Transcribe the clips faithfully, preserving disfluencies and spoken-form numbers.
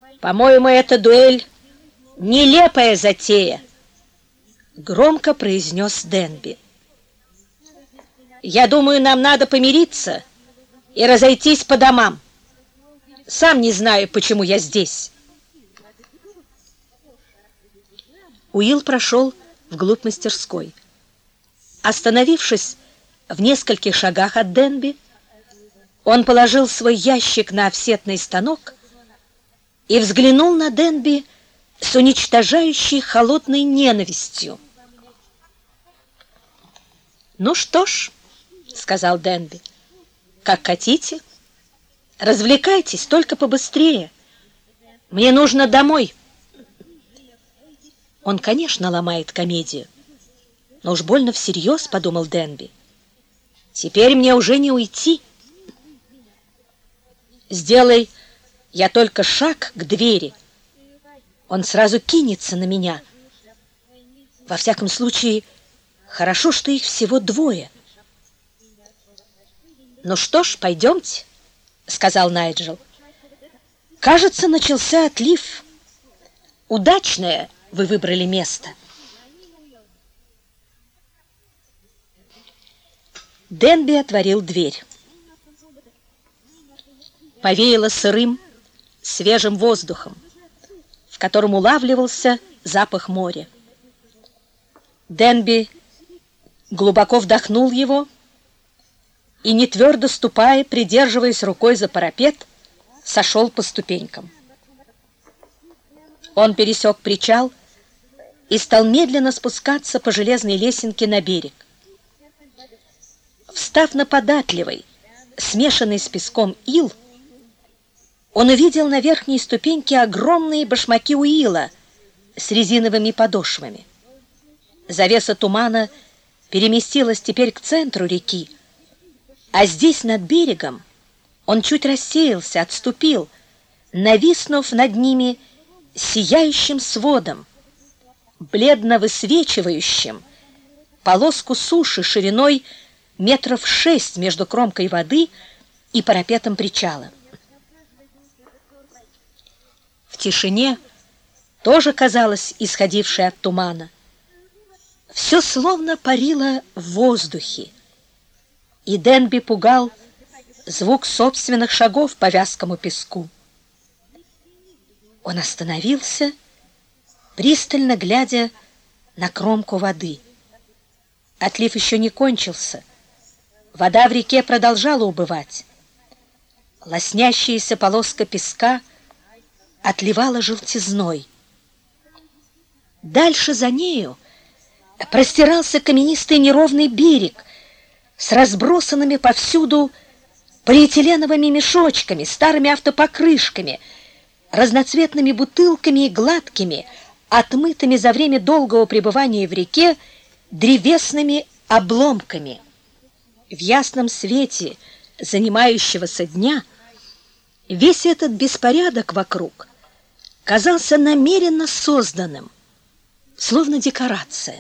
По-моему, эта дуэль нелепая затея, громко произнес Денби. Я думаю, нам надо помириться и разойтись по домам. Сам не знаю, почему я здесь. Уилл прошел вглубь мастерской. Остановившись в нескольких шагах от Денби, он положил свой ящик на офсетный станок и взглянул на Денби с уничтожающей холодной ненавистью. «Ну что ж», — сказал Денби, — «как хотите. Развлекайтесь, только побыстрее. Мне нужно домой». Он, конечно, ломает комедию, но уж больно всерьез, — подумал Денби. Теперь мне уже не уйти. Сделай я только шаг к двери, он сразу кинется на меня. Во всяком случае, хорошо, что их всего двое. «Ну что ж, пойдемте», — сказал Найджел. «Кажется, начался отлив. Удачное вы выбрали место». Денби отворил дверь. Повеяло сырым, свежим воздухом, в котором улавливался запах моря. Денби глубоко вдохнул его и, не твердо ступая, придерживаясь рукой за парапет, сошел по ступенькам. Он пересек причал и стал медленно спускаться по железной лесенке на берег. Встав на податливый, смешанный с песком ил, он увидел на верхней ступеньке огромные башмаки Уилла с резиновыми подошвами. Завеса тумана переместилась теперь к центру реки, а здесь, над берегом, он чуть рассеялся, отступил, нависнув над ними сияющим сводом, бледно высвечивающим полоску суши шириной метров шесть между кромкой воды и парапетом причала. В тишине, тоже казалось исходившей от тумана, все словно парило в воздухе, и Денби пугал звук собственных шагов по вязкому песку. Он остановился, пристально глядя на кромку воды. Отлив еще не кончился. Вода в реке продолжала убывать. Лоснящаяся полоска песка отливала желтизной. Дальше за нею простирался каменистый неровный берег с разбросанными повсюду полиэтиленовыми мешочками, старыми автопокрышками, разноцветными бутылками и гладкими, отмытыми за время долгого пребывания в реке древесными обломками. В ясном свете занимающегося дня весь этот беспорядок вокруг казался намеренно созданным, словно декорация.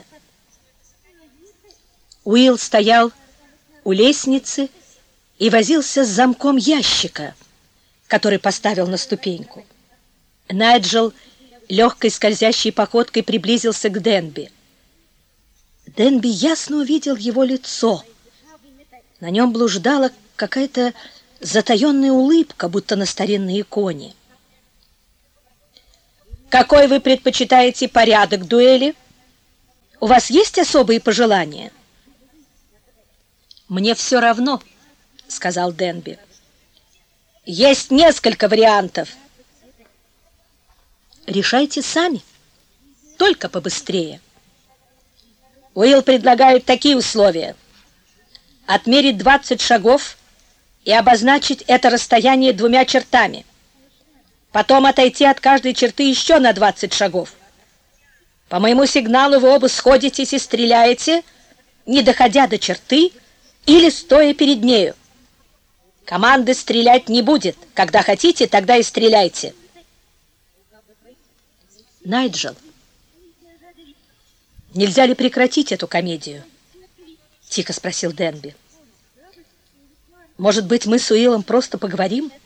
Уилл стоял у лестницы и возился с замком ящика, который поставил на ступеньку. Найджел легкой скользящей походкой приблизился к Денби. Денби ясно увидел его лицо. На нем блуждала какая-то затаенная улыбка, будто на старинной иконе. «Какой вы предпочитаете порядок дуэли? У вас есть особые пожелания?» «Мне все равно», — сказал Денби. «Есть несколько вариантов». «Решайте сами, только побыстрее». Уилл предлагает такие условия: отмерить двадцать шагов и обозначить это расстояние двумя чертами. Потом отойти от каждой черты еще на двадцать шагов. По моему сигналу вы оба сходитесь и стреляете, не доходя до черты или стоя перед нею. Команды стрелять не будет. Когда хотите, тогда и стреляйте. Найджел, нельзя ли прекратить эту комедию? Тихо спросил Денби. Может быть, мы с Уиллом просто поговорим?